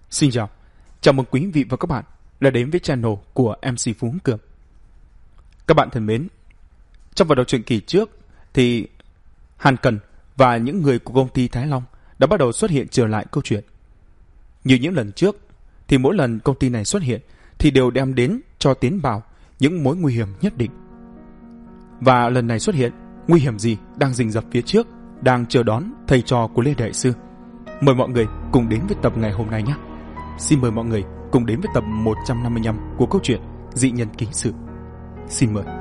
Xin chào mừng quý vị và các bạn đã đến với channel của MC Phú Cường. Các bạn thân mến, trong vào đầu truyện kỳ trước thì Hàn Cần và những người của công ty Thái Long đã bắt đầu xuất hiện trở lại câu chuyện. Như những lần trước thì mỗi lần công ty này xuất hiện thì đều đem đến cho Tiến Bảo những mối nguy hiểm nhất định. Và lần này xuất hiện, nguy hiểm gì đang rình rập phía trước, đang chờ đón thầy trò của Lê Đại Sư. Mời mọi người cùng đến với tập ngày hôm nay nhé. Xin mời mọi người cùng đến với tập 155 của câu chuyện Dị Nhân Ký Sự. Xin mời.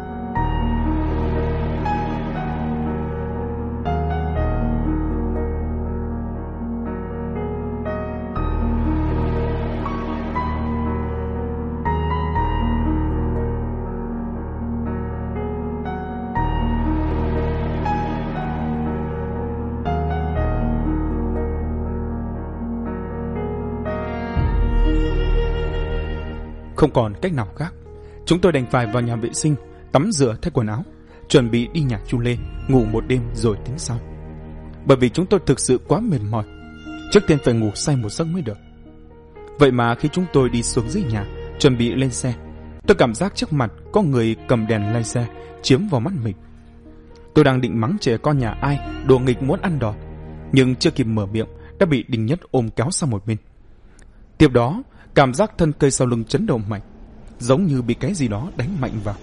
Không còn cách nào khác, chúng tôi đành phải vào nhà vệ sinh, tắm rửa thay quần áo, chuẩn bị đi nhạc Chu Lê, ngủ một đêm rồi tính sau. Bởi vì chúng tôi thực sự quá mệt mỏi, trước tiên phải ngủ say một giấc mới được. Vậy mà khi chúng tôi đi xuống dưới nhà, chuẩn bị lên xe, tôi cảm giác trước mặt có người cầm đèn lay xe chiếm vào mắt mình. Tôi đang định mắng trẻ con nhà ai đồ nghịch muốn ăn đòn, nhưng chưa kịp mở miệng đã bị Đình Nhất ôm kéo sang một bên. Tiếp đó, cảm giác thân cây sau lưng chấn động mạnh, giống như bị cái gì đó đánh mạnh vào.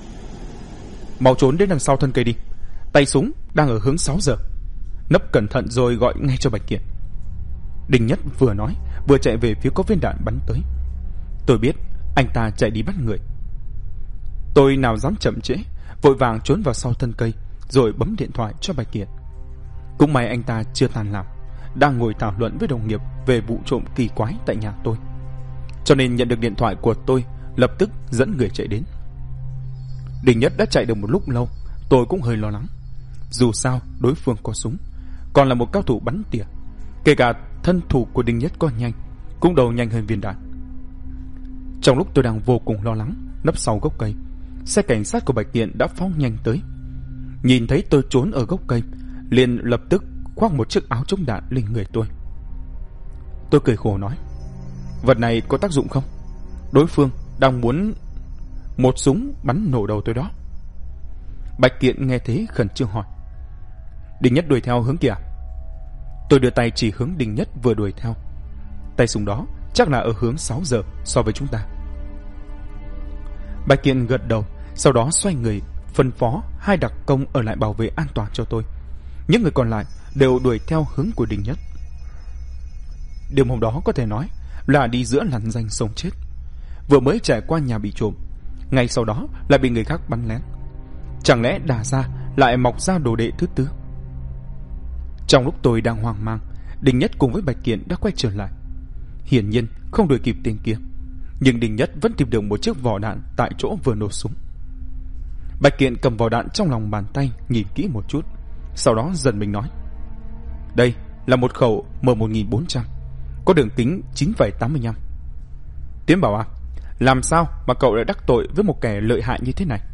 Mau trốn đến đằng sau thân cây đi, tay súng đang ở hướng 6 giờ. Nấp cẩn thận rồi gọi ngay cho Bạch Kiện. Đình Nhất vừa nói vừa chạy về phía có viên đạn bắn tới. Tôi biết anh ta chạy đi bắt người. Tôi nào dám chậm trễ, vội vàng trốn vào sau thân cây rồi bấm điện thoại cho Bạch Kiện. Cũng may anh ta chưa tan làm, đang ngồi thảo luận với đồng nghiệp về vụ trộm kỳ quái tại nhà tôi, cho nên nhận được điện thoại của tôi, lập tức dẫn người chạy đến. Đình Nhất đã chạy được một lúc lâu, tôi cũng hơi lo lắng. Dù sao đối phương có súng, còn là một cao thủ bắn tỉa, kể cả thân thủ của Đình Nhất có nhanh, cũng đầu nhanh hơn viên đạn. Trong lúc tôi đang vô cùng lo lắng, nấp sau gốc cây, xe cảnh sát của Bạch Kiện đã phóng nhanh tới. Nhìn thấy tôi trốn ở gốc cây, liền lập tức khoác một chiếc áo chống đạn lên người tôi. Tôi cười khổ nói: vật này có tác dụng không? Đối phương đang muốn một súng bắn nổ đầu tôi đó. Bạch Kiện nghe thế khẩn trương hỏi: Đình Nhất đuổi theo hướng kia? Tôi đưa tay chỉ hướng Đình Nhất vừa đuổi theo. Tay súng đó chắc là ở hướng 6 giờ so với chúng ta. Bạch Kiện gật đầu, sau đó xoay người phân phó hai đặc công ở lại bảo vệ an toàn cho tôi. Những người còn lại đều đuổi theo hướng của Đình Nhất. Đêm hôm đó có thể nói là đi giữa lằn ranh sống chết. Vừa mới trải qua nhà bị trộm, ngay sau đó lại bị người khác bắn lén. Chẳng lẽ Đà Gia lại mọc ra đồ đệ thứ tư? Trong lúc tôi đang hoang mang, Đình Nhất cùng với Bạch Kiện đã quay trở lại. Hiển nhiên không đuổi kịp tên kia, nhưng Đình Nhất vẫn tìm được một chiếc vỏ đạn tại chỗ vừa nổ súng. Bạch Kiện cầm vỏ đạn trong lòng bàn tay, nhìn kỹ một chút, sau đó giật mình nói: đây là một khẩu M1400, có đường kính 9,85. Tiến Bảo à, làm sao mà cậu lại đắc tội với một kẻ lợi hại như thế này?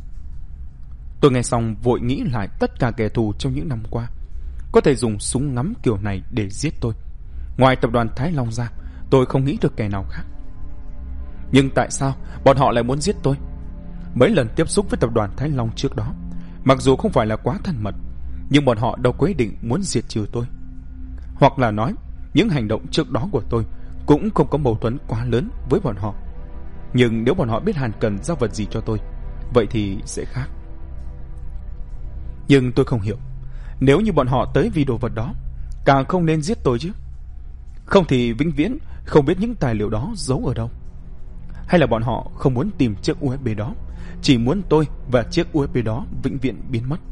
Tôi nghe xong vội nghĩ lại tất cả kẻ thù trong những năm qua có thể dùng súng ngắm kiểu này để giết tôi. Ngoài tập đoàn Thái Long ra, tôi không nghĩ được kẻ nào khác. Nhưng tại sao bọn họ lại muốn giết tôi? Mấy lần tiếp xúc với tập đoàn Thái Long trước đó, mặc dù không phải là quá thân mật, nhưng bọn họ đâu có ý định muốn diệt trừ tôi. Hoặc là nói, những hành động trước đó của tôi cũng không có mâu thuẫn quá lớn với bọn họ. Nhưng nếu bọn họ biết Hàn Cần giao vật gì cho tôi, vậy thì sẽ khác. Nhưng tôi không hiểu, nếu như bọn họ tới vì đồ vật đó, càng không nên giết tôi chứ. Không thì vĩnh viễn không biết những tài liệu đó giấu ở đâu. Hay là bọn họ không muốn tìm chiếc USB đó, chỉ muốn tôi và chiếc USB đó vĩnh viễn biến mất.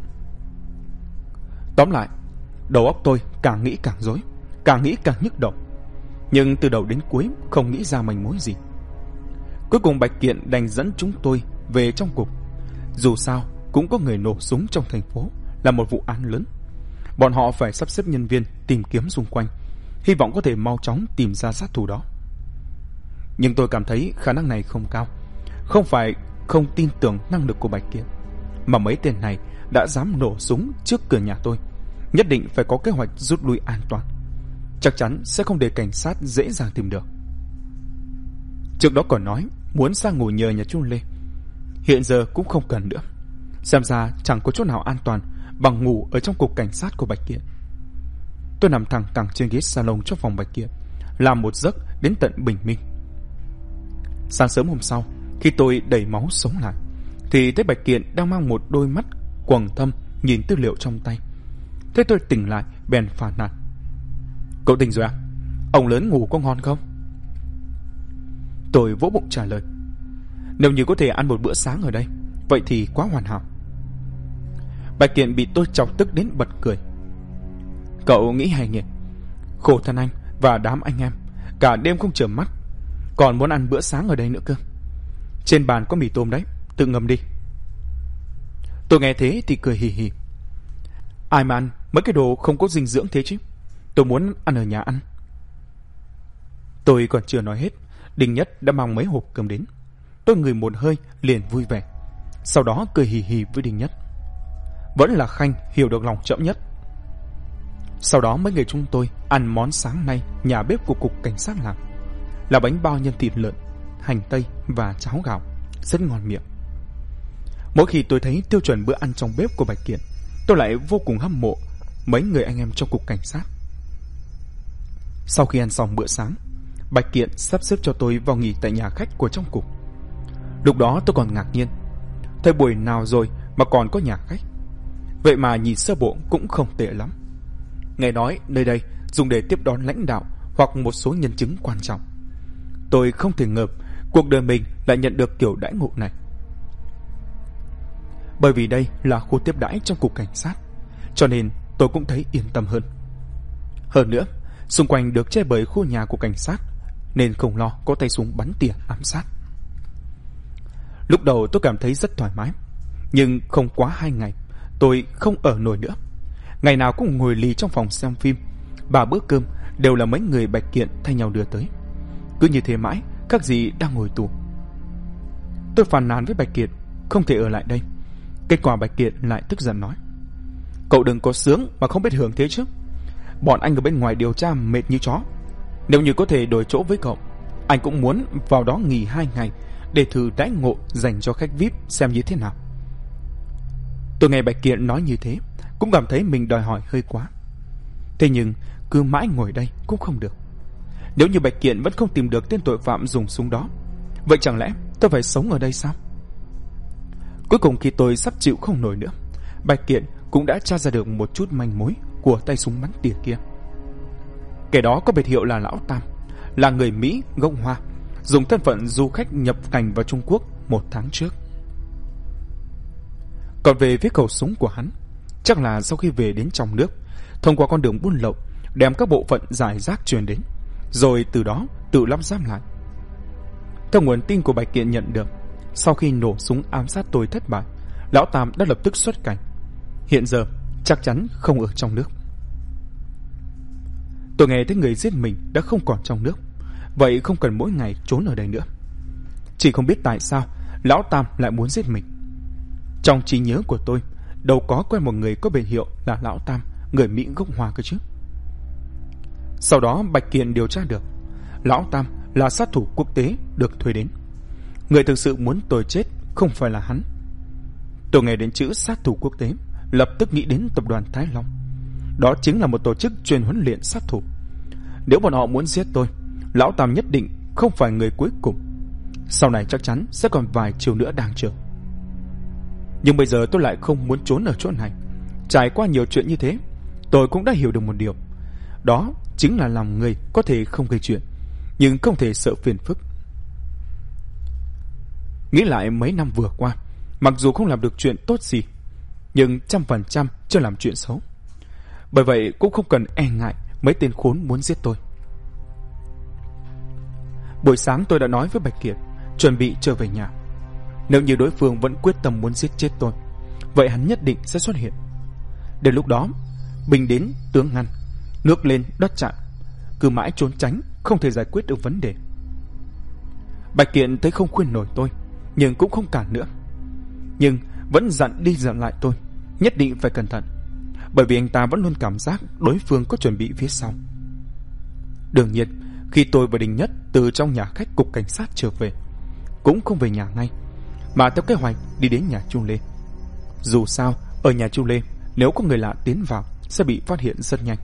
Tóm lại, đầu óc tôi càng nghĩ càng rối, càng nghĩ càng nhức đầu, nhưng từ đầu đến cuối không nghĩ ra manh mối gì. Cuối cùng Bạch Kiện đành dẫn chúng tôi về trong cục. Dù sao cũng có người nổ súng trong thành phố, là một vụ án lớn. Bọn họ phải sắp xếp nhân viên tìm kiếm xung quanh, hy vọng có thể mau chóng tìm ra sát thủ đó. Nhưng tôi cảm thấy khả năng này không cao. Không phải không tin tưởng năng lực của Bạch Kiện, mà mấy tên này đã dám nổ súng trước cửa nhà tôi, nhất định phải có kế hoạch rút lui an toàn. chắc chắn sẽ không để cảnh sát dễ dàng tìm được. Trước đó còn nói muốn sang ngủ nhờ nhà chú Lê, hiện giờ cũng không cần nữa. Xem ra chẳng có chỗ nào an toàn bằng ngủ ở trong cục cảnh sát của Bạch Kiện. Tôi nằm thẳng cẳng trên ghế salon trong phòng Bạch Kiện, làm một giấc đến tận bình minh. Sáng sớm hôm sau, khi tôi đầy máu sống lại, thì thấy Bạch Kiện đang mang một đôi mắt quầng thâm nhìn tư liệu trong tay. Thế tôi tỉnh lại bèn phàn nàn: "Cậu tỉnh rồi à? Ông lớn ngủ có ngon không?" Tôi vỗ bụng trả lời: "Nếu như có thể ăn một bữa sáng ở đây, vậy thì quá hoàn hảo." Bạch Kiện bị tôi chọc tức đến bật cười: "Cậu nghĩ hay nhỉ? Khổ thân anh và đám anh em, cả đêm không chợp mắt, còn muốn ăn bữa sáng ở đây nữa cơ. Trên bàn có mì tôm đấy, tự ngâm đi." Tôi nghe thế thì cười hì hì: "Ai mà ăn mấy cái đồ không có dinh dưỡng thế chứ? Tôi muốn ăn ở nhà ăn." Tôi còn chưa nói hết, Đinh Nhất đã mang mấy hộp cơm đến. Tôi ngửi một hơi liền vui vẻ, sau đó cười hì hì với Đinh Nhất. Vẫn là Khanh hiểu được lòng chậm nhất. Sau đó mấy người chúng tôi ăn món sáng nay nhà bếp của cục cảnh sát làm, là bánh bao nhân thịt lợn, hành tây và cháo gạo, rất ngon miệng. Mỗi khi tôi thấy tiêu chuẩn bữa ăn trong bếp của Bạch Kiện, tôi lại vô cùng hâm mộ mấy người anh em trong cục cảnh sát. Sau khi ăn xong bữa sáng, Bạch Kiện sắp xếp cho tôi vào nghỉ tại nhà khách của trong cục. Lúc đó tôi còn ngạc nhiên, thời buổi nào rồi mà còn có nhà khách. Vậy mà nhìn sơ bộ cũng không tệ lắm. Nghe nói nơi đây dùng để tiếp đón lãnh đạo hoặc một số nhân chứng quan trọng. Tôi không thể ngờ cuộc đời mình lại nhận được kiểu đãi ngộ này. Bởi vì đây là khu tiếp đãi trong cục cảnh sát, cho nên tôi cũng thấy yên tâm hơn. Hơn nữa, xung quanh được che bởi khu nhà của cảnh sát, nên không lo có tay súng bắn tỉa ám sát. Lúc đầu tôi cảm thấy rất thoải mái, nhưng không quá 2 ngày, tôi không ở nổi nữa. Ngày nào cũng ngồi lì trong phòng xem phim, 3 bữa cơm đều là mấy người Bạch Kiện thay nhau đưa tới. Cứ như thế mãi, các gì đang ngồi tù. Tôi phàn nàn với Bạch Kiện không thể ở lại đây. Kết quả Bạch Kiện lại tức giận nói: "Cậu đừng có sướng mà không biết hưởng thế chứ. Bọn anh ở bên ngoài điều tra mệt như chó. Nếu như có thể đổi chỗ với cậu, anh cũng muốn vào đó nghỉ 2 ngày để thử đãi ngộ dành cho khách VIP xem như thế nào." Tôi nghe Bạch Kiện nói như thế cũng cảm thấy mình đòi hỏi hơi quá. Thế nhưng cứ mãi ngồi đây cũng không được. Nếu như Bạch Kiện vẫn không tìm được tên tội phạm dùng súng đó, vậy chẳng lẽ tôi phải sống ở đây sao? Cuối cùng khi tôi sắp chịu không nổi nữa, Bạch Kiện cũng đã tra ra được một chút manh mối của tay súng bắn tỉa kia. Kẻ đó có biệt hiệu là Lão Tam, là người Mỹ gốc Hoa, dùng thân phận du khách nhập cảnh vào Trung Quốc 1 tháng trước. Còn về phía khẩu súng của hắn, chắc là sau khi về đến trong nước, thông qua con đường buôn lậu, đem các bộ phận giải rác truyền đến, rồi từ đó tự lắp ráp lại. Theo nguồn tin của Bạch Kiện nhận được, sau khi nổ súng ám sát tôi thất bại, Lão Tam đã lập tức xuất cảnh. Hiện giờ chắc chắn không ở trong nước. Tôi nghe thấy người giết mình đã không còn trong nước, vậy không cần mỗi ngày trốn ở đây nữa. Chỉ không biết tại sao Lão Tam lại muốn giết mình. Trong trí nhớ của tôi đâu có quen một người có biệt hiệu là Lão Tam, người Mỹ gốc Hoa cơ chứ. Sau đó Bạch Kiện điều tra được Lão Tam là sát thủ quốc tế được thuê đến. Người thực sự muốn tôi chết không phải là hắn. Tôi nghe đến chữ sát thủ quốc tế, lập tức nghĩ đến tập đoàn Thái Long. Đó chính là một tổ chức chuyên huấn luyện sát thủ. Nếu bọn họ muốn giết tôi, Lão Tam nhất định không phải người cuối cùng. Sau này chắc chắn sẽ còn vài chiều nữa đang chờ. Nhưng bây giờ tôi lại không muốn trốn ở chỗ này. Trải qua nhiều chuyện như thế, tôi cũng đã hiểu được một điều. Đó chính là lòng người có thể không gây chuyện, nhưng không thể sợ phiền phức. Nghĩ lại mấy năm vừa qua, mặc dù không làm được chuyện tốt gì, nhưng 100% chưa làm chuyện xấu. Bởi vậy cũng không cần e ngại mấy tên khốn muốn giết tôi. Buổi sáng tôi đã nói với Bạch Kiệt chuẩn bị trở về nhà. Nếu như đối phương vẫn quyết tâm muốn giết chết tôi, vậy hắn nhất định sẽ xuất hiện. Đến lúc đó, binh đến tướng ngăn, nước lên đất chặn, cứ mãi trốn tránh không thể giải quyết được vấn đề. Bạch Kiện thấy không khuyên nổi tôi, nhưng cũng không cản nữa, nhưng vẫn dặn đi dặn lại tôi nhất định phải cẩn thận, bởi vì anh ta vẫn luôn cảm giác đối phương có chuẩn bị phía sau. Đương nhiên, khi tôi và Đình Nhất từ trong nhà khách cục cảnh sát trở về, cũng không về nhà ngay, mà theo kế hoạch đi đến nhà Chu Lê. Dù sao, ở nhà Chu Lê, nếu có người lạ tiến vào sẽ bị phát hiện rất nhanh.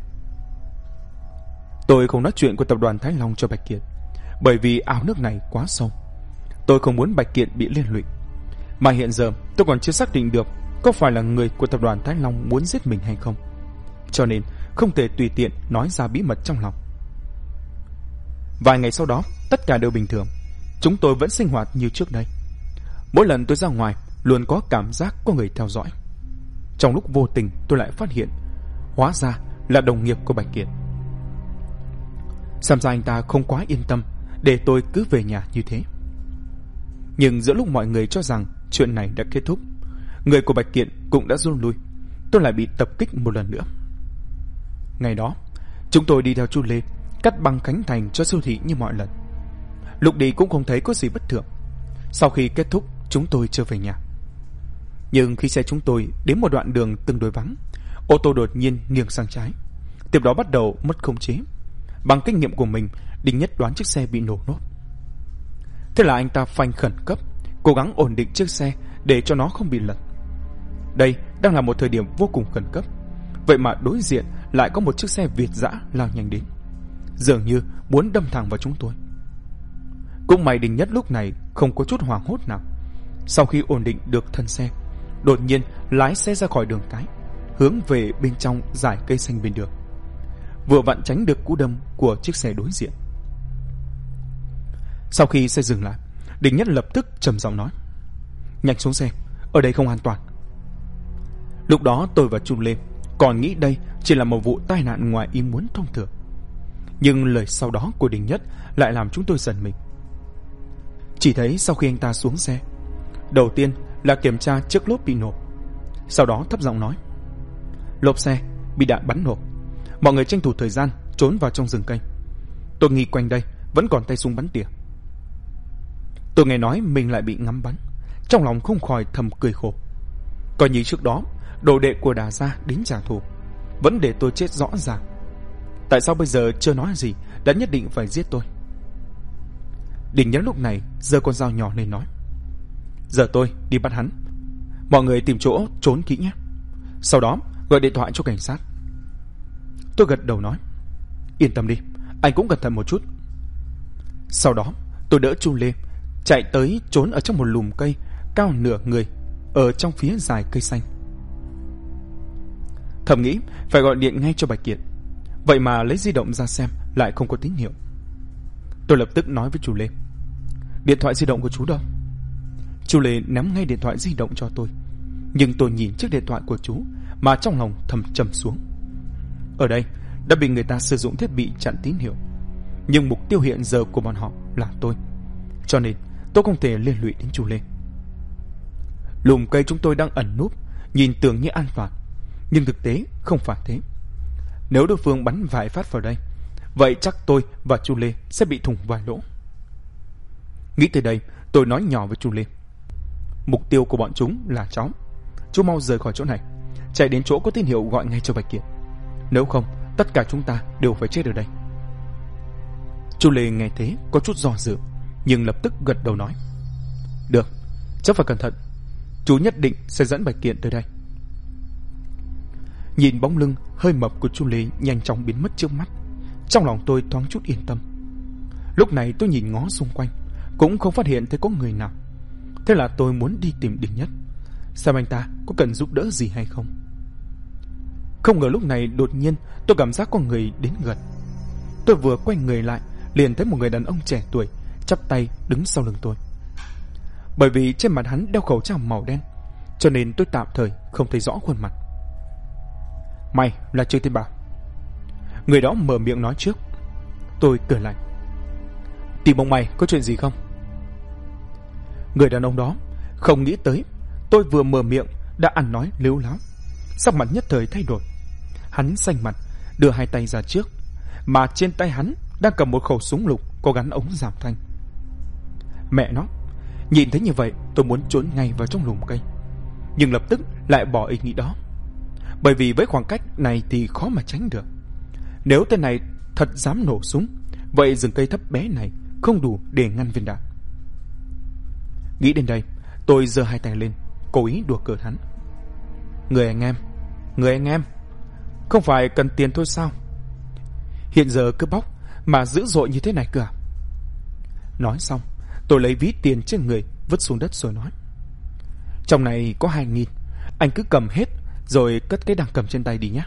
Tôi không nói chuyện của tập đoàn Thái Long cho Bạch Kiệt, bởi vì ao nước này quá sâu. Tôi không muốn Bạch Kiệt bị liên lụy. Mà hiện giờ tôi còn chưa xác định được có phải là người của tập đoàn Thái Long muốn giết mình hay không, cho nên không thể tùy tiện nói ra bí mật trong lòng. Vài ngày sau đó, tất cả đều bình thường. Chúng tôi vẫn sinh hoạt như trước đây. Mỗi lần tôi ra ngoài luôn có cảm giác có người theo dõi. Trong lúc vô tình tôi lại phát hiện, hóa ra là đồng nghiệp của Bạch Kiệt. Xem ra anh ta không quá yên tâm để tôi cứ về nhà như thế. Nhưng giữa lúc mọi người cho rằng chuyện này đã kết thúc, người của Bạch Kiệt cũng đã rút lui, tôi lại bị tập kích một lần nữa. Ngày đó, chúng tôi đi theo Chu Lê cắt băng Khánh Thành cho siêu thị như mọi lần. Lúc đi cũng không thấy có gì bất thường. Sau khi kết thúc, chúng tôi trở về nhà. Nhưng khi xe chúng tôi đến một đoạn đường tương đối vắng, ô tô đột nhiên nghiêng sang trái, tiếp đó bắt đầu mất khống chế. Bằng kinh nghiệm của mình, Đình Nhất đoán chiếc xe bị nổ nốt. Thế là anh ta phanh khẩn cấp, cố gắng ổn định chiếc xe để cho nó không bị lật. Đây đang là một thời điểm vô cùng khẩn cấp, vậy mà đối diện lại có một chiếc xe Việt dã lao nhanh đến, dường như muốn đâm thẳng vào chúng tôi. Cũng may Đình Nhất lúc này không có chút hoảng hốt nào. Sau khi ổn định được thân xe, đột nhiên lái xe ra khỏi đường cái, hướng về bên trong dải cây xanh bên đường, vừa vặn tránh được cú đâm của chiếc xe đối diện. Sau khi xe dừng lại, Đình Nhất lập tức trầm giọng nói: "Nhanh xuống xe, ở đây không an toàn." Lúc đó tôi và Chu Lê còn nghĩ đây chỉ là một vụ tai nạn ngoài ý muốn thông thường, nhưng lời sau đó của Đình Nhất lại làm chúng tôi giật mình. Chỉ thấy sau khi anh ta xuống xe, đầu tiên là kiểm tra chiếc lốp bị nổ, sau đó thấp giọng nói: "Lốp xe bị đạn bắn nổ, mọi người tranh thủ thời gian trốn vào trong rừng cây. Tôi nghi quanh đây vẫn còn tay súng bắn tỉa." Tôi nghe nói mình lại bị ngắm bắn, trong lòng không khỏi thầm cười khổ. Coi như trước đó đồ đệ của Đà Gia đến trả thù, vẫn để tôi chết rõ ràng. Tại sao bây giờ chưa nói gì đã nhất định phải giết tôi? Đình Nhất lúc này giơ con dao nhỏ lên nói: "Giờ tôi đi bắt hắn, mọi người tìm chỗ trốn kỹ nhé. Sau đó gọi điện thoại cho cảnh sát." Tôi gật đầu nói: "Yên tâm đi, anh cũng cẩn thận một chút." Sau đó tôi đỡ Chu Lê chạy tới trốn ở trong một lùm cây cao nửa người ở trong phía dài cây xanh. Thầm nghĩ phải gọi điện ngay cho Bạch Kiệt, vậy mà lấy di động ra xem lại không có tín hiệu. Tôi lập tức nói với Chu Lê: "Điện thoại di động của chú đâu?" Chu Lê ném ngay điện thoại di động cho tôi, nhưng tôi nhìn chiếc điện thoại của chú mà trong lòng thầm trầm xuống. Ở đây đã bị người ta sử dụng thiết bị chặn tín hiệu, nhưng mục tiêu hiện giờ của bọn họ là tôi, cho nên tôi không thể liên lụy đến Chu Lê. Lùm cây chúng tôi đang ẩn núp nhìn tưởng như an toàn, nhưng thực tế không phải thế. Nếu đối phương bắn vài phát vào đây, vậy chắc tôi và Chu Lê sẽ bị thủng vài lỗ. Nghĩ tới đây, tôi nói nhỏ với Chu Lê: "Mục tiêu của bọn chúng là cháu. Chú mau rời khỏi chỗ này, chạy đến chỗ có tín hiệu gọi ngay cho Bạch Kiệt. Nếu không, tất cả chúng ta đều phải chết ở đây." Chu Lê nghe thế có chút do dự, nhưng lập tức gật đầu nói: "Được, cháu phải cẩn thận. Chú nhất định sẽ dẫn Bạch Kiệt tới đây." Nhìn bóng lưng hơi mập của Chu Lê nhanh chóng biến mất trước mắt, trong lòng tôi thoáng chút yên tâm. Lúc này tôi nhìn ngó xung quanh, cũng không phát hiện thấy có người nào. Thế là tôi muốn đi tìm Đình Nhất, xem anh ta có cần giúp đỡ gì hay không. Không ngờ lúc này đột nhiên tôi cảm giác có người đến gần. Tôi vừa quay người lại liền thấy một người đàn ông trẻ tuổi chắp tay đứng sau lưng tôi. Bởi vì trên mặt hắn đeo khẩu trang màu đen, cho nên tôi tạm thời không thấy rõ khuôn mặt. "Mày là Trương Thiên Bảo?" Người đó mở miệng nói trước. Tôi cười lạnh: "Tìm ông mày có chuyện gì không?" Người đàn ông đó không nghĩ tới tôi vừa mở miệng đã ăn nói lếu láo, sắc mặt nhất thời thay đổi. Hắn xanh mặt đưa hai tay ra trước, mà trên tay hắn đang cầm một khẩu súng lục có gắn ống giảm thanh. Mẹ nó, nhìn thấy như vậy tôi muốn trốn ngay vào trong lùm cây, nhưng lập tức lại bỏ ý nghĩ đó, bởi vì với khoảng cách này thì khó mà tránh được. Nếu tên này thật dám nổ súng, vậy rừng cây thấp bé này không đủ để ngăn viên đạn. Nghĩ đến đây, tôi giơ hai tay lên, cố ý đùa cợt hắn. Người anh em, không phải cần tiền thôi sao? Hiện giờ cứ bóc mà dữ dội như thế này cơ à? Nói xong, tôi lấy ví tiền trên người vứt xuống đất rồi nói. Trong này có 2.000, anh cứ cầm hết rồi cất cái đang cầm trên tay đi nhé.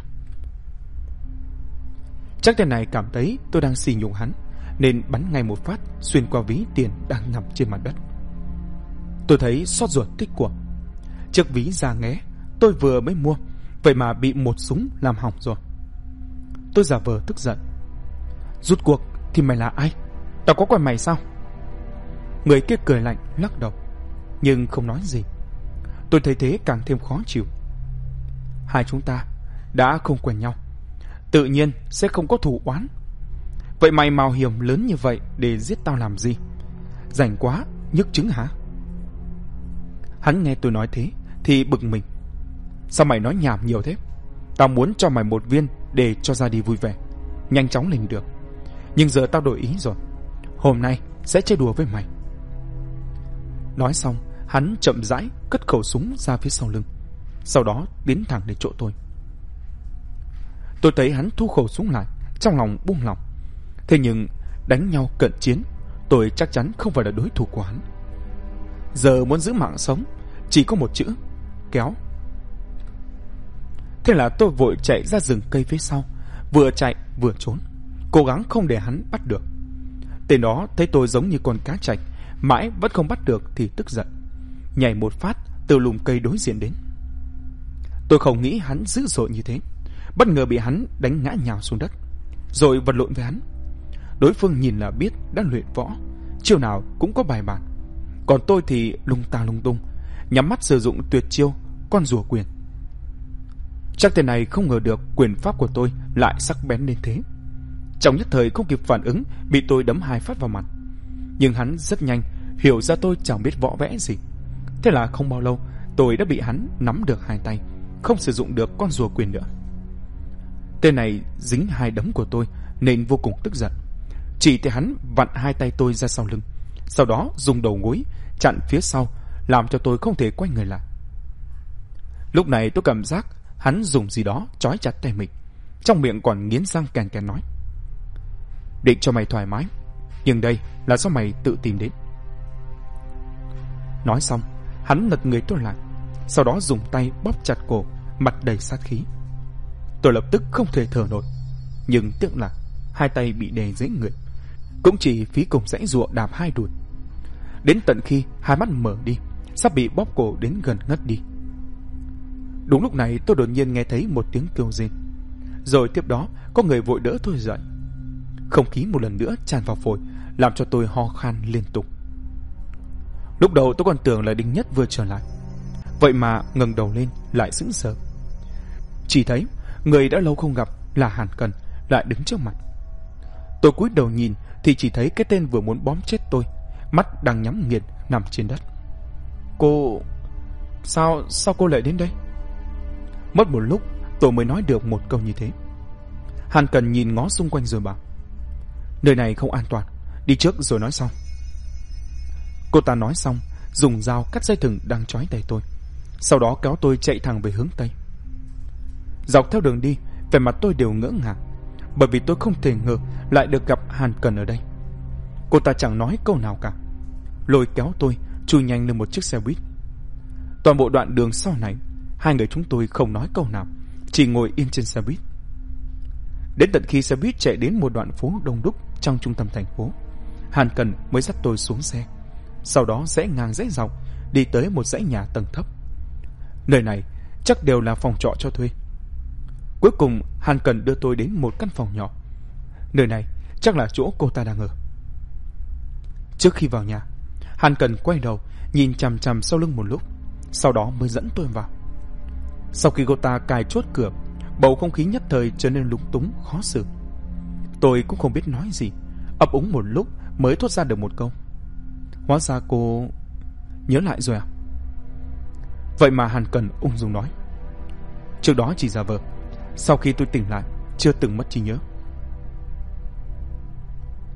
Chắc tên này cảm thấy tôi đang xì nhục hắn, nên bắn ngay một phát xuyên qua ví tiền đang nằm trên mặt đất. Tôi thấy xót ruột thích của. Chiếc ví da nghé tôi vừa mới mua, vậy mà bị một súng làm hỏng rồi. Tôi giả vờ tức giận. Rút cuộc thì mày là ai? Tao có quen mày sao? Người kia cười lạnh lắc đầu, nhưng không nói gì. Tôi thấy thế càng thêm khó chịu. Hai chúng ta đã không quen nhau, tự nhiên sẽ không có thù oán. Vậy mày mạo hiểm lớn như vậy để giết tao làm gì? Rảnh quá, nhức trứng hả? Hắn nghe tôi nói thế thì bực mình. Sao mày nói nhảm nhiều thế? Tao muốn cho mày một viên để cho ra đi vui vẻ, nhanh chóng lên được. Nhưng giờ tao đổi ý rồi, hôm nay sẽ chơi đùa với mày. Nói xong, hắn chậm rãi cất khẩu súng ra phía sau lưng, sau đó tiến thẳng đến chỗ tôi. Tôi thấy hắn thu khẩu súng lại, trong lòng buông lỏng. Thế nhưng đánh nhau cận chiến, tôi chắc chắn không phải là đối thủ của hắn. Giờ muốn giữ mạng sống, chỉ có một chữ: kéo. Thế là tôi vội chạy ra rừng cây phía sau, vừa chạy vừa trốn, cố gắng không để hắn bắt được. Tên đó thấy tôi giống như con cá chạch, mãi vẫn không bắt được thì tức giận, nhảy một phát từ lùm cây đối diện đến. Tôi không nghĩ hắn dữ dội như thế, bất ngờ bị hắn đánh ngã nhào xuống đất, rồi vật lộn với hắn. Đối phương nhìn là biết đã luyện võ, chiêu nào cũng có bài bản. Còn tôi thì lung ta lung tung, nhắm mắt sử dụng tuyệt chiêu con rùa quyền. Chắc tên này không ngờ được quyền pháp của tôi lại sắc bén đến thế. Trong nhất thời không kịp phản ứng, bị tôi đấm 2 phát vào mặt. Nhưng hắn rất nhanh hiểu ra tôi chẳng biết võ vẽ gì. Thế là không bao lâu tôi đã bị hắn nắm được 2 tay, không sử dụng được con rùa quyền nữa. Tên này dính 2 đấm của tôi nên vô cùng tức giận. Chỉ thấy hắn vặn 2 tay tôi ra sau lưng, sau đó dùng đầu gối chặn phía sau, làm cho tôi không thể quay người lại. Lúc này tôi cảm giác hắn dùng gì đó trói chặt tay mình, trong miệng còn nghiến răng kèn kèn nói: định cho mày thoải mái, nhưng đây là do mày tự tìm đến. Nói xong, hắn lật người tôi lại, sau đó dùng tay bóp chặt cổ, mặt đầy sát khí. Tôi lập tức không thể thở nổi, nhưng tiếc là 2 tay bị đè dưới người, cũng chỉ phí công giãy giụa đạp 2 đùi. Đến tận khi 2 mắt mở đi, sắp bị bóp cổ đến gần ngất đi. Đúng lúc này tôi đột nhiên nghe thấy một tiếng kêu rên, rồi tiếp đó có người vội đỡ tôi dậy. Không khí một lần nữa tràn vào phổi, làm cho tôi ho khan liên tục. Lúc đầu tôi còn tưởng là Đinh Nhất vừa trở lại, vậy mà ngẩng đầu lên lại sững sờ. Chỉ thấy người đã lâu không gặp là Hàn Cần lại đứng trước mặt. Tôi cúi đầu nhìn thì chỉ thấy cái tên vừa muốn bóm chết tôi, mắt đang nhắm nghiền nằm trên đất. Cô... Sao cô lại đến đây? Mất một lúc tôi mới nói được một câu như thế. Hàn Cần nhìn ngó xung quanh rồi bảo: nơi này không an toàn, đi trước rồi nói sau. Cô ta nói xong, dùng dao cắt dây thừng đang trói tay tôi, sau đó kéo tôi chạy thẳng về hướng Tây. Dọc theo đường đi, vẻ mặt tôi đều ngỡ ngàng, bởi vì tôi không thể ngờ lại được gặp Hàn Cần ở đây. Cô ta chẳng nói câu nào cả, lôi kéo tôi chui nhanh lên một chiếc xe buýt. Toàn bộ đoạn đường sau này, hai người chúng tôi không nói câu nào, chỉ ngồi yên trên xe buýt. Đến tận khi xe buýt chạy đến một đoạn phố đông đúc trong trung tâm thành phố, Hàn Cần mới dắt tôi xuống xe, sau đó rẽ ngang rẽ dọc đi tới một dãy nhà tầng thấp. Nơi này chắc đều là phòng trọ cho thuê. Cuối cùng Hàn Cần đưa tôi đến một căn phòng nhỏ. Nơi này chắc là chỗ cô ta đang ở. Trước khi vào nhà, Hàn Cần quay đầu nhìn chằm chằm sau lưng một lúc, sau đó mới dẫn tôi vào. Sau khi cô ta cài chốt cửa, bầu không khí nhất thời trở nên lúng túng khó xử. Tôi cũng không biết nói gì, ấp úng một lúc mới thốt ra được một câu: hóa ra cô nhớ lại rồi à? Vậy mà Hàn Cần ung dung nói: trước đó chỉ giả vờ, sau khi tôi tỉnh lại chưa từng mất trí nhớ.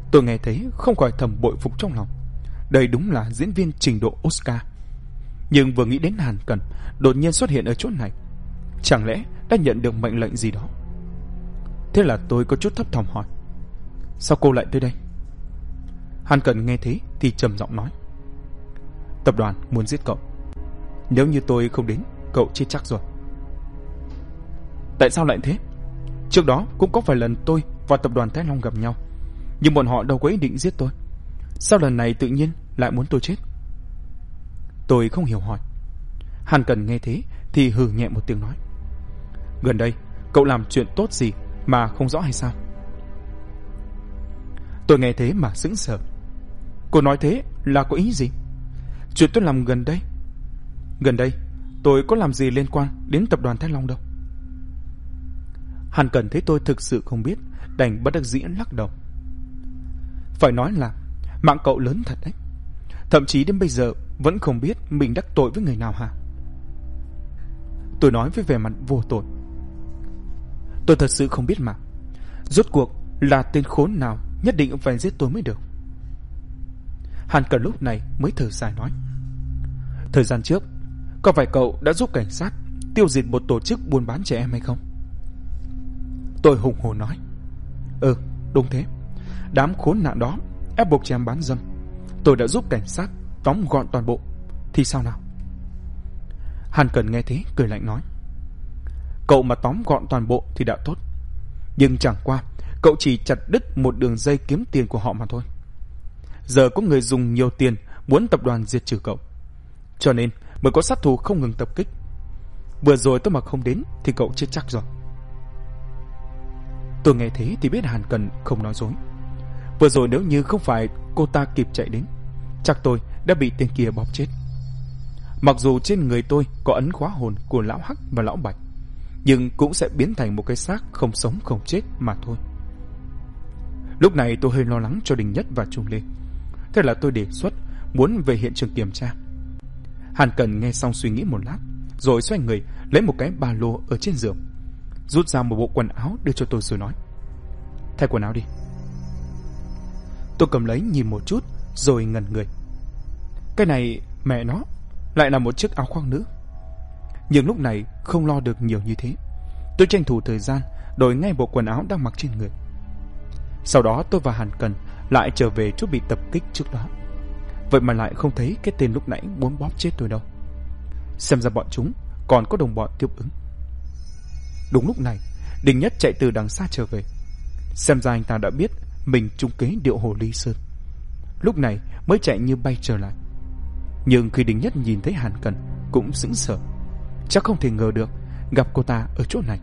Tôi nghe thấy không khỏi thầm bội phục trong lòng. Đây đúng là diễn viên trình độ Oscar. Nhưng vừa nghĩ đến Hàn Cẩn đột nhiên xuất hiện ở chỗ này, chẳng lẽ đã nhận được mệnh lệnh gì đó? Thế là tôi có chút thấp thỏm hỏi: sao cô lại tới đây? Hàn Cẩn nghe thế thì trầm giọng nói: tập đoàn muốn giết cậu. Nếu như tôi không đến, cậu chết chắc rồi. Tại sao lại thế? Trước đó cũng có vài lần tôi và tập đoàn Thái Long gặp nhau, nhưng bọn họ đâu có ý định giết tôi. Sao lần này tự nhiên lại muốn tôi chết? Tôi không hiểu hỏi. Hàn Cẩn nghe thế thì hừ nhẹ một tiếng nói: gần đây cậu làm chuyện tốt gì mà không rõ hay sao? Tôi nghe thế mà sững sờ. Cô nói thế là có ý gì? Chuyện tôi làm gần đây? Gần đây tôi có làm gì liên quan đến tập đoàn Thái Long đâu. Hàn Cẩn thấy tôi thực sự không biết, đành bất đắc dĩ lắc đầu. Phải nói là mạng cậu lớn thật đấy. Thậm chí đến bây giờ vẫn không biết mình đắc tội với người nào hả? Tôi nói với vẻ mặt vô tội. Tôi thật sự không biết mà. Rốt cuộc là tên khốn nào nhất định phải giết tôi mới được. Hàn Cẩn lúc này mới thở dài nói: thời gian trước có phải cậu đã giúp cảnh sát tiêu diệt một tổ chức buôn bán trẻ em hay không? Tôi hùng hổ nói: đúng thế. Đám khốn nạn đó ép buộc trẻ em bán dâm, tôi đã giúp cảnh sát tóm gọn toàn bộ. Thì sao nào? Hàn Cẩn nghe thế cười lạnh nói: cậu mà tóm gọn toàn bộ thì đã tốt, nhưng chẳng qua cậu chỉ chặt đứt một đường dây kiếm tiền của họ mà thôi. Giờ có người dùng nhiều tiền muốn tập đoàn diệt trừ cậu, cho nên mới có sát thủ không ngừng tập kích. Vừa rồi tôi mà không đến thì cậu chết chắc rồi. Tôi nghe thế thì biết Hàn Cẩn không nói dối. Vừa rồi nếu như không phải cô ta kịp chạy đến, chắc tôi đã bị tên kia bóp chết. Mặc dù trên người tôi có ấn khóa hồn của lão Hắc và lão Bạch, nhưng cũng sẽ biến thành một cái xác không sống không chết mà thôi. Lúc này tôi hơi lo lắng cho Đình Nhất và Trung Lê. Thế là tôi đề xuất muốn về hiện trường kiểm tra. Hàn Cẩn nghe xong suy nghĩ một lát, rồi xoay người lấy một cái ba lô ở trên giường, rút ra một bộ quần áo đưa cho tôi rồi nói: thay quần áo đi. Tôi cầm lấy nhìn một chút rồi ngẩn người. Cái này mẹ nó lại là một chiếc áo khoác nữ. Nhưng lúc này không lo được nhiều như thế, tôi tranh thủ thời gian đổi ngay bộ quần áo đang mặc trên người. Sau đó tôi và Hàn Cẩn lại trở về chỗ bị tập kích trước đó. Vậy mà lại không thấy cái tên lúc nãy muốn bóp chết tôi đâu. Xem ra bọn chúng còn có đồng bọn tiếp ứng. Đúng lúc này Đình Nhất chạy từ đằng xa trở về. Xem ra anh ta đã biết mình trúng kế điệu hồ ly sơn, lúc này mới chạy như bay trở lại. Nhưng khi Đình Nhất nhìn thấy Hàn Cẩn cũng sững sờ, chắc không thể ngờ được gặp cô ta ở chỗ này.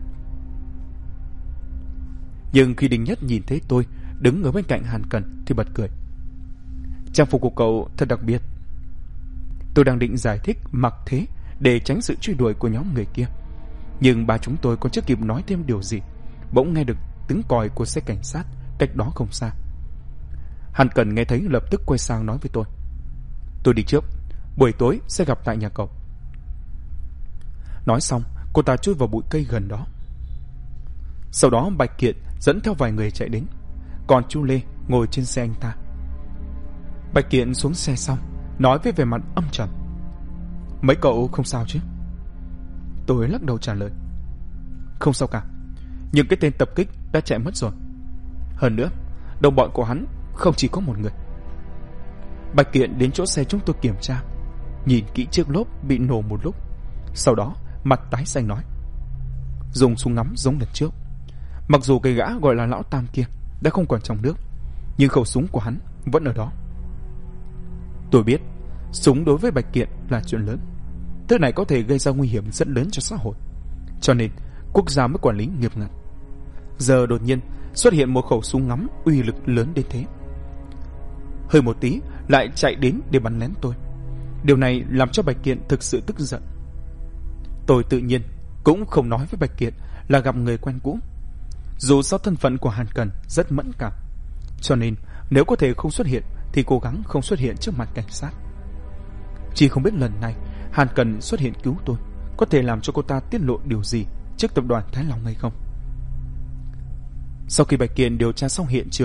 Nhưng khi Đình Nhất nhìn thấy tôi đứng ở bên cạnh Hàn Cẩn thì bật cười: trang phục của cậu thật đặc biệt. Tôi đang định giải thích mặc thế để tránh sự truy đuổi của nhóm người kia, nhưng ba chúng tôi còn chưa kịp nói thêm điều gì, bỗng nghe được tiếng còi của xe cảnh sát cách đó không xa. Hàn Cẩn nghe thấy lập tức quay sang nói với tôi: tôi đi trước, buổi tối sẽ gặp tại nhà cậu. Nói xong cô ta chui vào bụi cây gần đó. Sau đó Bạch Kiện dẫn theo vài người chạy đến, còn chú Lê ngồi trên xe anh ta. Bạch Kiện xuống xe xong nói với vẻ mặt âm trầm: mấy cậu không sao chứ? Tôi lắc đầu trả lời: không sao cả, nhưng cái tên tập kích đã chạy mất rồi. Hơn nữa đồng bọn của hắn không chỉ có một người. Bạch Kiện đến chỗ xe chúng tôi kiểm tra, nhìn kỹ chiếc lốp bị nổ một lúc, sau đó mặt tái xanh nói: dùng súng ngắm giống lần trước. Mặc dù cái gã gọi là lão Tam kia đã không còn trong nước, nhưng khẩu súng của hắn vẫn ở đó. Tôi biết súng đối với Bạch Kiện là chuyện lớn, thứ này có thể gây ra nguy hiểm rất lớn cho xã hội, cho nên quốc gia mới quản lý nghiêm ngặt. Giờ đột nhiên xuất hiện một khẩu súng ngắm uy lực lớn đến thế, hơi một tí lại chạy đến để bắn lén tôi. Điều này làm cho Bạch Kiện thực sự tức giận. Tôi tự nhiên cũng không nói với Bạch Kiện là gặp người quen cũ. Dù sao thân phận của Hàn Cẩn rất mẫn cảm, cho nên nếu có thể không xuất hiện thì cố gắng không xuất hiện trước mặt cảnh sát. Chỉ không biết lần này Hàn Cẩn xuất hiện cứu tôi có thể làm cho cô ta tiết lộ điều gì trước tập đoàn Thái Long hay không. Sau khi Bạch Kiện điều tra xong hiện trường,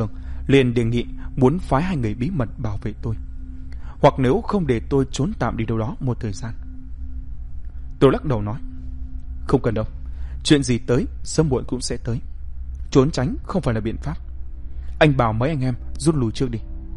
liền đề nghị muốn phái 2 người bí mật bảo vệ tôi, hoặc nếu không để tôi trốn tạm đi đâu đó một thời gian. Tôi lắc đầu nói, không cần đâu, chuyện gì tới sớm muộn cũng sẽ tới. Trốn tránh không phải là biện pháp. Anh bảo mấy anh em rút lui trước đi.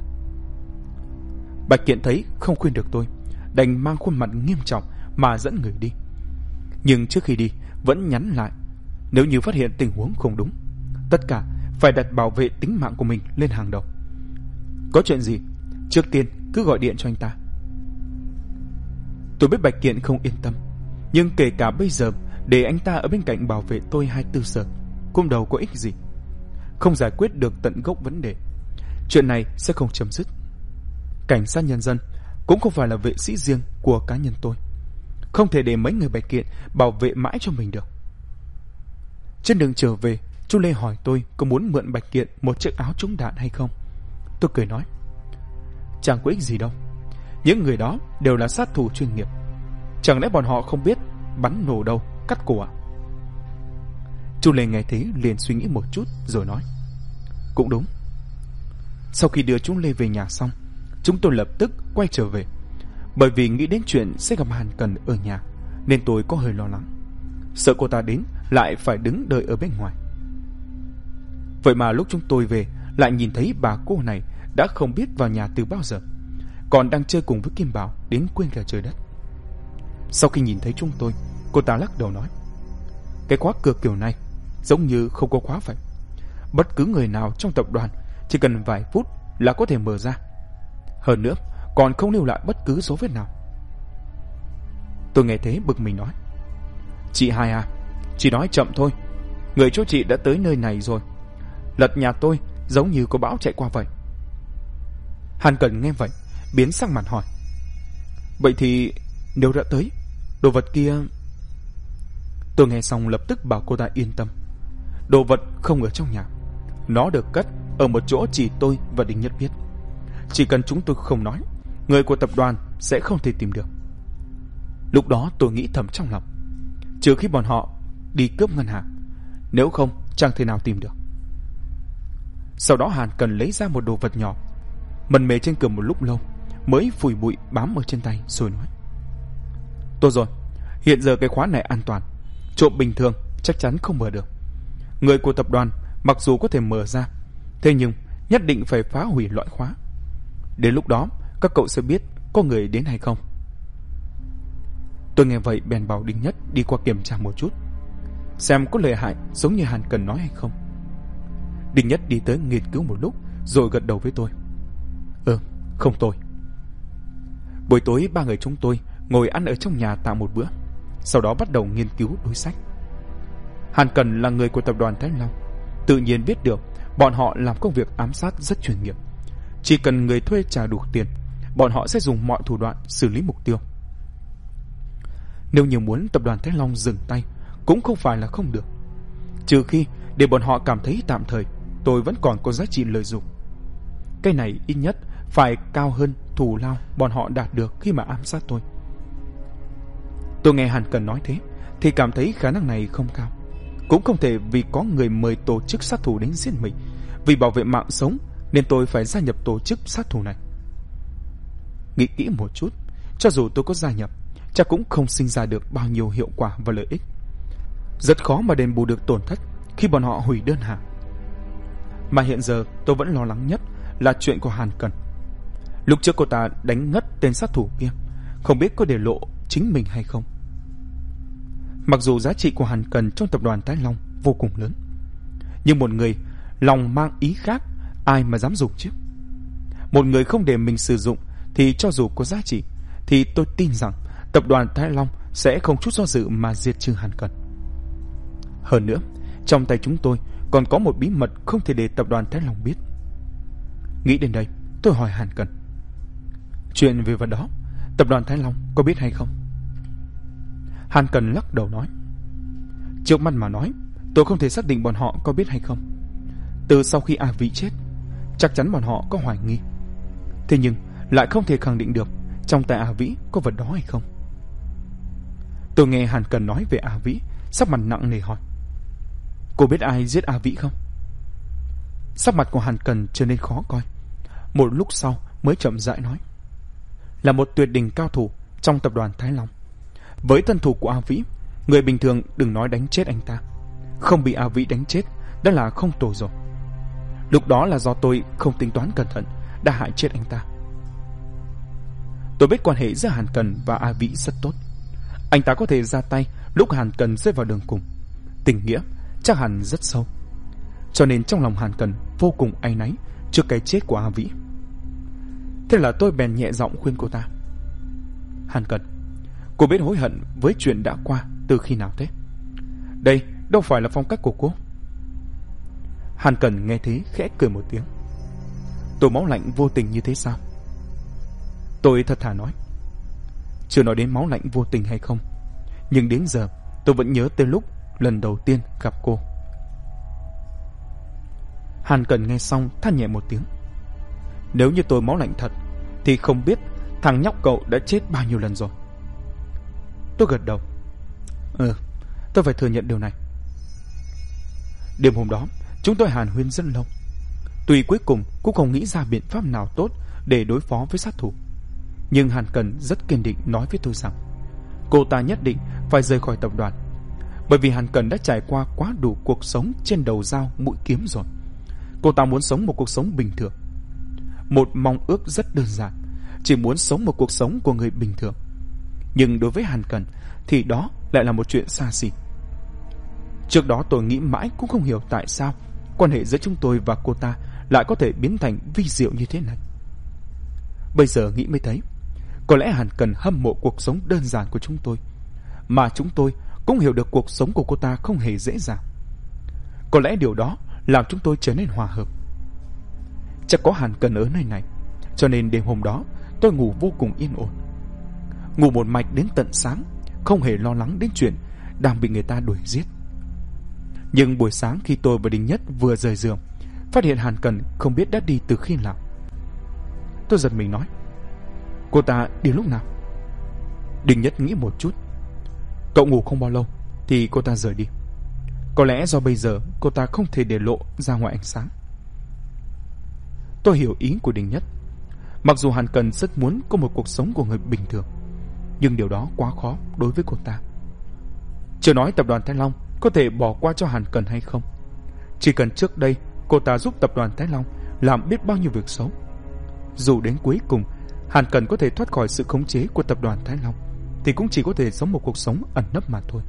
Bạch Kiện thấy không khuyên được tôi, đành mang khuôn mặt nghiêm trọng mà dẫn người đi. Nhưng trước khi đi vẫn nhắn lại, nếu như phát hiện tình huống không đúng, tất cả phải đặt bảo vệ tính mạng của mình lên hàng đầu. Có chuyện gì trước tiên cứ gọi điện cho anh ta. Tôi biết Bạch Kiện không yên tâm, nhưng kể cả bây giờ để anh ta ở bên cạnh bảo vệ tôi 24 giờ cũng đâu có ích gì. Không giải quyết được tận gốc vấn đề, chuyện này sẽ không chấm dứt. Cảnh sát nhân dân cũng không phải là vệ sĩ riêng của cá nhân tôi, không thể để mấy người Bạch Kiện bảo vệ mãi cho mình được. Trên đường trở về, chú Lê hỏi tôi có muốn mượn Bạch Kiện một chiếc áo chống đạn hay không. Tôi cười nói, chẳng có ích gì đâu, những người đó đều là sát thủ chuyên nghiệp, chẳng lẽ bọn họ không biết bắn nổ đâu cắt cổ à? Chú Lê nghe thế liền suy nghĩ một chút rồi nói, cũng đúng. Sau khi đưa chú Lê về nhà xong, chúng tôi lập tức quay trở về. Bởi vì nghĩ đến chuyện sẽ gặp Hàn Cần ở nhà, nên tôi có hơi lo lắng, sợ cô ta đến lại phải đứng đợi ở bên ngoài. Vậy mà lúc chúng tôi về, lại nhìn thấy bà cô này đã không biết vào nhà từ bao giờ, còn đang chơi cùng với Kim Bảo đến quên cả trời đất. Sau khi nhìn thấy chúng tôi, cô ta lắc đầu nói, cái khóa cửa kiểu này giống như không có khóa vậy. Bất cứ người nào trong tập đoàn chỉ cần vài phút là có thể mở ra. Hơn nữa còn không lưu lại bất cứ dấu vết nào. Tôi nghe thế bực mình nói, chị Hai à, chị nói chậm thôi, người chỗ chị đã tới nơi này rồi. Lật nhà tôi giống như có bão chạy qua vậy. Hàn Cần nghe vậy biến sắc mặt hỏi, vậy thì nếu đã tới, đồ vật kia... Tôi nghe xong lập tức bảo cô ta yên tâm, đồ vật không ở trong nhà, nó được cất ở một chỗ chỉ tôi và Đinh Nhất biết. Chỉ cần chúng tôi không nói, người của tập đoàn sẽ không thể tìm được. Lúc đó tôi nghĩ thầm trong lòng, trừ khi bọn họ đi cướp ngân hàng, nếu không chẳng thể nào tìm được. Sau đó Hàn Cần lấy ra một đồ vật nhỏ, mần mề trên cửa một lúc lâu mới phủi bụi bám ở trên tay rồi nói, tốt rồi, hiện giờ cái khóa này an toàn, trộm bình thường chắc chắn không mở được. Người của tập đoàn mặc dù có thể mở ra, thế nhưng nhất định phải phá hủy loại khóa. Đến lúc đó các cậu sẽ biết có người đến hay không. Tôi nghe vậy bèn bảo Đinh Nhất đi qua kiểm tra một chút, xem có lợi hại giống như Hàn Cần nói hay không. Đinh Nhất đi tới nghiên cứu một lúc rồi gật đầu với tôi, không tồi. Buổi tối 3 người chúng tôi ngồi ăn ở trong nhà tạm một bữa, sau đó bắt đầu nghiên cứu đối sách. Hàn Cần là người của tập đoàn Thái Long, tự nhiên biết được bọn họ làm công việc ám sát rất chuyên nghiệp. Chỉ cần người thuê trả đủ tiền, bọn họ sẽ dùng mọi thủ đoạn xử lý mục tiêu. Nếu như muốn tập đoàn Thái Long dừng tay cũng không phải là không được, trừ khi để bọn họ cảm thấy tạm thời tôi vẫn còn có giá trị lợi dụng. Cái này ít nhất phải cao hơn thù lao bọn họ đạt được khi mà ám sát tôi. Tôi nghe Hàn Cần nói thế thì cảm thấy khả năng này không cao. Cũng không thể vì có người mời tổ chức sát thủ đến giết mình, vì bảo vệ mạng sống nên tôi phải gia nhập tổ chức sát thủ này. Nghĩ kỹ một chút, cho dù tôi có gia nhập, chắc cũng không sinh ra được bao nhiêu hiệu quả và lợi ích. Rất khó mà đền bù được tổn thất khi bọn họ hủy đơn hàng. Mà hiện giờ tôi vẫn lo lắng nhất là chuyện của Hàn Cần. Lúc trước cô ta đánh ngất tên sát thủ kia, không biết có để lộ chính mình hay không. Mặc dù giá trị của Hàn Cần trong tập đoàn Thái Long vô cùng lớn, nhưng một người lòng mang ý khác, ai mà dám dùng chứ? Một người không để mình sử dụng thì cho dù có giá trị, thì tôi tin rằng tập đoàn Thái Long sẽ không chút do dự mà diệt trừ Hàn Cần. Hơn nữa, trong tay chúng tôi còn có một bí mật không thể để tập đoàn Thái Long biết. Nghĩ đến đây, tôi hỏi Hàn Cần, chuyện về vật đó, tập đoàn Thái Long có biết hay không? Hàn Cần lắc đầu nói, trước mắt mà nói, tôi không thể xác định bọn họ có biết hay không. Từ sau khi A Vĩ chết, chắc chắn bọn họ có hoài nghi, thế nhưng lại không thể khẳng định được trong tay A Vĩ có vật đó hay không. Tôi nghe Hàn Cần nói về A Vĩ, sắc mặt nặng nề hỏi, cô biết ai giết A Vĩ không? Sắc mặt của Hàn Cần trở nên khó coi. Một lúc sau mới chậm rãi nói: là một tuyệt đỉnh cao thủ trong tập đoàn Thái Long. Với thân thủ của A Vĩ, người bình thường đừng nói đánh chết anh ta, không bị A Vĩ đánh chết đã là không tồi rồi. Lúc đó là do tôi không tính toán cẩn thận đã hại chết anh ta. Tôi biết quan hệ giữa Hàn Cần và A Vĩ rất tốt. Anh ta có thể ra tay lúc Hàn Cần rơi vào đường cùng. Tình nghĩa chắc hẳn rất sâu. Cho nên trong lòng Hàn Cần vô cùng áy náy trước cái chết của A Vĩ. Thế là tôi bèn nhẹ giọng khuyên cô ta: Hàn Cần, cô biết hối hận với chuyện đã qua từ khi nào thế? Đây đâu phải là phong cách của cô. Hàn Cần nghe thế khẽ cười một tiếng. Tôi máu lạnh vô tình như thế sao? Tôi thật thà nói: chưa nói đến máu lạnh vô tình hay không, nhưng đến giờ tôi vẫn nhớ tới lúc lần đầu tiên gặp cô. Hàn Cần nghe xong than nhẹ một tiếng. Nếu như tôi máu lạnh thật thì không biết thằng nhóc cậu đã chết bao nhiêu lần rồi. Tôi gật đầu. Tôi phải thừa nhận điều này. Đêm hôm đó chúng tôi hàn huyên rất lâu. Tuy cuối cùng cũng không nghĩ ra biện pháp nào tốt để đối phó với sát thủ, nhưng Hàn Cần rất kiên định nói với tôi rằng cô ta nhất định phải rời khỏi tập đoàn. Bởi vì Hàn Cần đã trải qua quá đủ cuộc sống trên đầu dao mũi kiếm rồi. Cô ta muốn sống một cuộc sống bình thường. Một mong ước rất đơn giản, chỉ muốn sống một cuộc sống của người bình thường. Nhưng đối với Hàn Cần thì đó lại là một chuyện xa xỉ. Trước đó tôi nghĩ mãi cũng không hiểu tại sao quan hệ giữa chúng tôi và cô ta lại có thể biến thành vi diệu như thế này. Bây giờ nghĩ mới thấy, có lẽ Hàn Cần hâm mộ cuộc sống đơn giản của chúng tôi, mà chúng tôi cũng hiểu được cuộc sống của cô ta không hề dễ dàng. Có lẽ điều đó làm chúng tôi trở nên hòa hợp. Chắc có Hàn Cần ở nơi này, cho nên đêm hôm đó tôi ngủ vô cùng yên ổn. Ngủ một mạch đến tận sáng, không hề lo lắng đến chuyện đang bị người ta đuổi giết. Nhưng buổi sáng khi tôi và Đinh Nhất vừa rời giường, phát hiện Hàn Cần không biết đã đi từ khi nào. Tôi giật mình nói: cô ta đi lúc nào? Đinh Nhất nghĩ một chút. Cậu ngủ không bao lâu thì cô ta rời đi. Có lẽ do bây giờ cô ta không thể để lộ ra ngoài ánh sáng. Tôi hiểu ý của Đinh Nhất. Mặc dù Hàn Cần rất muốn có một cuộc sống của người bình thường, nhưng điều đó quá khó đối với cô ta. Chưa nói tập đoàn Thái Long có thể bỏ qua cho Hàn Cần hay không, chỉ cần trước đây cô ta giúp tập đoàn Thái Long làm biết bao nhiêu việc xấu. Dù đến cuối cùng Hàn Cần có thể thoát khỏi sự khống chế của tập đoàn Thái Long, thì cũng chỉ có thể sống một cuộc sống ẩn nấp mà thôi.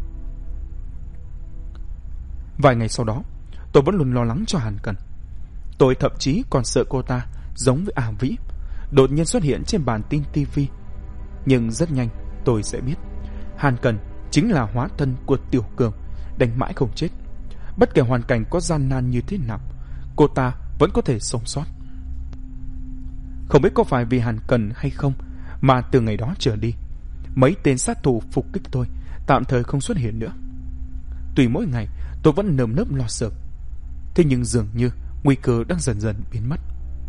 Vài ngày sau đó, tôi vẫn luôn lo lắng cho Hàn Cần. Tôi thậm chí còn sợ cô ta giống với A Vĩ, đột nhiên xuất hiện trên bản tin TV. Nhưng rất nhanh tôi sẽ biết Hàn Cần chính là hóa thân của Tiểu Cường, đánh mãi không chết. Bất kể hoàn cảnh có gian nan như thế nào, cô ta vẫn có thể sống sót. Không biết có phải vì Hàn Cần hay không mà từ ngày đó trở đi, mấy tên sát thủ phục kích tôi tạm thời không xuất hiện nữa. Tuy mỗi ngày tôi vẫn nơm nớp lo sợ, thế nhưng dường như nguy cơ đang dần dần biến mất.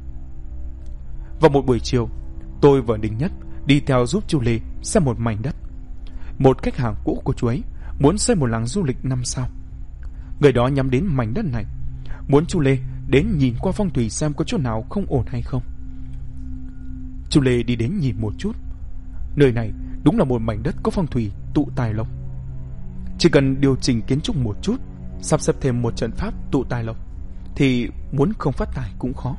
Vào một buổi chiều, tôi và Đinh Nhất đi theo giúp chú Lê xem một mảnh đất. Một khách hàng cũ của chú ấy muốn xây một làng du lịch 5 sao. Người đó nhắm đến mảnh đất này, muốn chú Lê đến nhìn qua phong thủy xem có chỗ nào không ổn hay không. Chú Lê đi đến nhìn một chút. Nơi này đúng là một mảnh đất có phong thủy tụ tài lộc. Chỉ cần điều chỉnh kiến trúc một chút, sắp xếp thêm một trận pháp tụ tài lộc, thì muốn không phát tài cũng khó.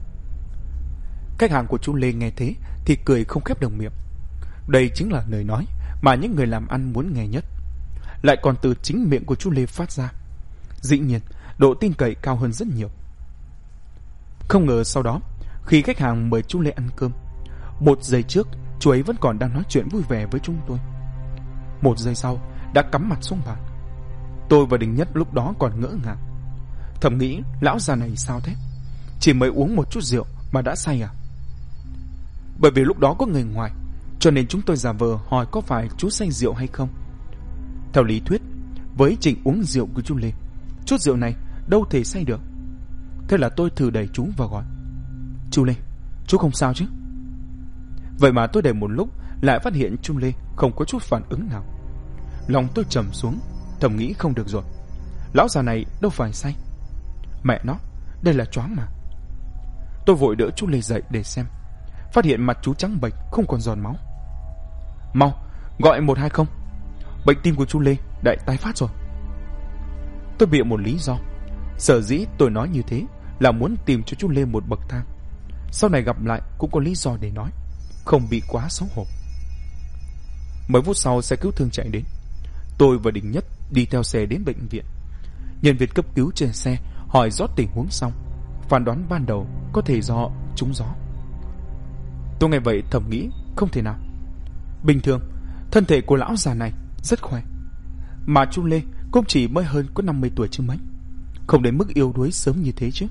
Khách hàng của chú Lê nghe thế thì cười không khép được miệng. Đây chính là lời nói mà những người làm ăn muốn nghe nhất, lại còn từ chính miệng của chú Lê phát ra. Dĩ nhiên độ tin cậy cao hơn rất nhiều. Không ngờ sau đó, khi khách hàng mời chú Lê ăn cơm, 1 giây trước chú ấy vẫn còn đang nói chuyện vui vẻ với chúng tôi, 1 giây sau đã cắm mặt xuống bàn. Tôi và Đình Nhất lúc đó còn ngỡ ngàng, thầm nghĩ lão già này sao thế, chỉ mới uống một chút rượu mà đã say à? Bởi vì lúc đó có người ngoài, cho nên chúng tôi giả vờ hỏi có phải chú say rượu hay không. Theo lý thuyết, với trình uống rượu của chú Lê, chút rượu này đâu thể say được. Thế là tôi thử đẩy chú vào gọi: chú Lê, chú không sao chứ? Vậy mà tôi đẩy một lúc lại phát hiện chú Lê không có chút phản ứng nào. Lòng tôi trầm xuống, thầm nghĩ không được rồi, lão già này đâu phải say. Mẹ nó, đây là choáng mà. Tôi vội đỡ chú Lê dậy để xem, phát hiện mặt chú trắng bệch, không còn giọt máu. Mau, gọi 120. Bệnh tim của chú Lê đã tái phát rồi. Tôi bịa một lý do. Sở dĩ tôi nói như thế là muốn tìm cho chú Lê một bậc thang. Sau này gặp lại cũng có lý do để nói, không bị quá xấu hổ. Mấy phút sau xe cứu thương chạy đến. Tôi và Đình Nhất đi theo xe đến bệnh viện. Nhân viên cấp cứu trên xe hỏi rõ tình huống xong, phán đoán ban đầu có thể do trúng gió. Tôi nghe vậy thầm nghĩ không thể nào. Bình thường thân thể của lão già này rất khỏe, mà chú Lê cũng chỉ mới hơn có 50 tuổi chứ mấy, không đến mức yếu đuối sớm như thế chứ.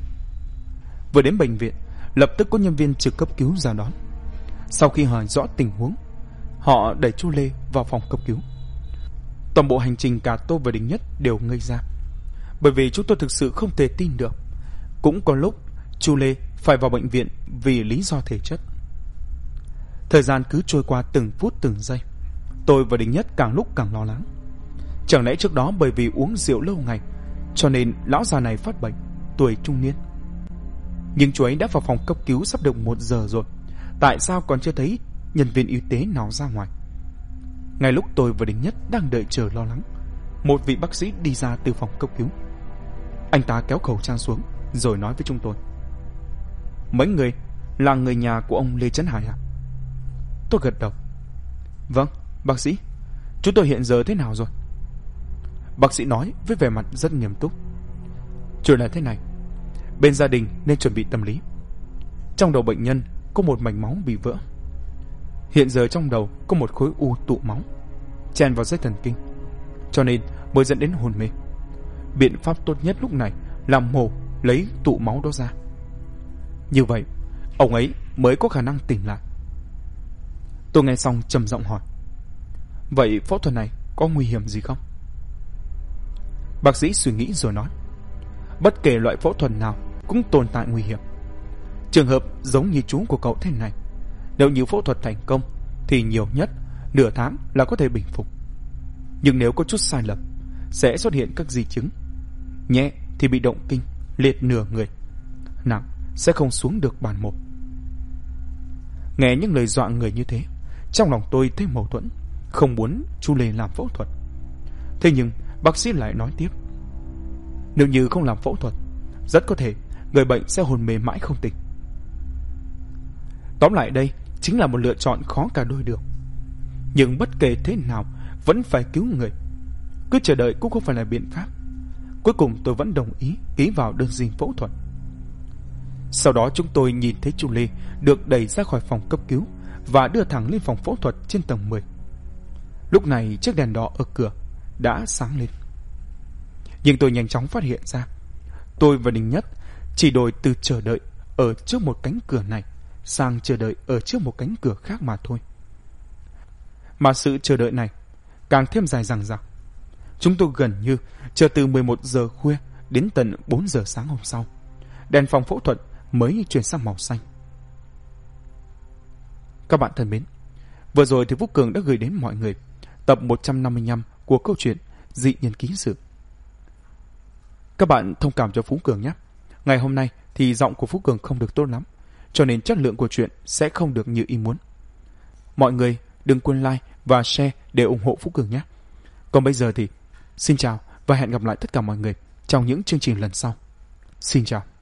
Vừa đến bệnh viện, lập tức có nhân viên trực cấp cứu ra đón. Sau khi hỏi rõ tình huống, họ đẩy chú Lê vào phòng cấp cứu. Toàn bộ hành trình cả tôi và Đình Nhất đều ngây ra, bởi vì chúng tôi thực sự không thể tin được. Cũng có lúc chú Lê phải vào bệnh viện vì lý do thể chất. Thời gian cứ trôi qua từng phút từng giây, tôi và Đình Nhất càng lúc càng lo lắng. Chẳng lẽ trước đó bởi vì uống rượu lâu ngày cho nên lão già này phát bệnh, tuổi trung niên? Nhưng chú ấy đã vào phòng cấp cứu sắp được 1 giờ rồi, tại sao còn chưa thấy nhân viên y tế nào ra ngoài? Ngay lúc tôi và Đình Nhất đang đợi chờ lo lắng, một vị bác sĩ đi ra từ phòng cấp cứu. Anh ta kéo khẩu trang xuống rồi nói với chúng tôi: Mấy người là người nhà của ông Lê Trấn Hải à? Tôi gật đầu. Vâng, bác sĩ. Chúng tôi hiện giờ thế nào rồi? Bác sĩ nói với vẻ mặt rất nghiêm túc: Chuyện là thế này, bên gia đình nên chuẩn bị tâm lý. Trong đầu bệnh nhân có một mạch máu bị vỡ. Hiện giờ trong đầu có một khối u tụ máu chen vào dây thần kinh, cho nên mới dẫn đến hôn mê. Biện pháp tốt nhất lúc này là mổ lấy tụ máu đó ra. Như vậy ông ấy mới có khả năng tỉnh lại. Tôi nghe xong trầm giọng hỏi: Vậy phẫu thuật này có nguy hiểm gì không? Bác sĩ suy nghĩ rồi nói: Bất kể loại phẫu thuật nào cũng tồn tại nguy hiểm. Trường hợp giống như chú của cậu thế này, nếu như phẫu thuật thành công thì nhiều nhất nửa tháng là có thể bình phục. Nhưng nếu có chút sai lầm, sẽ xuất hiện các di chứng. Nhẹ thì bị động kinh, liệt nửa người, nặng sẽ không xuống được bàn mổ. Nghe những lời dọa người như thế, trong lòng tôi thấy mâu thuẫn, không muốn chú Lê làm phẫu thuật. Thế nhưng bác sĩ lại nói tiếp: Nếu như không làm phẫu thuật, rất có thể người bệnh sẽ hôn mê mãi không tỉnh. Tóm lại đây chính là một lựa chọn khó cả đôi đường. Nhưng bất kể thế nào vẫn phải cứu người. Cứ chờ đợi cũng không phải là biện pháp. Cuối cùng tôi vẫn đồng ý ký vào đơn xin phẫu thuật. Sau đó chúng tôi nhìn thấy chú Lê được đẩy ra khỏi phòng cấp cứu và đưa thẳng lên phòng phẫu thuật trên tầng 10. Lúc này chiếc đèn đỏ ở cửa đã sáng lên. Nhưng tôi nhanh chóng phát hiện ra, tôi và Đình Nhất chỉ đổi từ chờ đợi ở trước một cánh cửa này sang chờ đợi ở trước một cánh cửa khác mà thôi. Mà sự chờ đợi này càng thêm dài dằng dặc. Chúng tôi gần như chờ từ 11 giờ khuya đến tận 4 giờ sáng hôm sau, đèn phòng phẫu thuật mới chuyển sang màu xanh. Các bạn thân mến, vừa rồi thì Phú Cường đã gửi đến mọi người tập 155 của câu chuyện Dị Nhân Ký Sự. Các bạn thông cảm cho Phú Cường nhé. Ngày hôm nay thì giọng của Phú Cường không được tốt lắm, cho nên chất lượng của chuyện sẽ không được như ý muốn. Mọi người đừng quên like và share để ủng hộ Phú Cường nhé. Còn bây giờ thì xin chào và hẹn gặp lại tất cả mọi người trong những chương trình lần sau. Xin chào.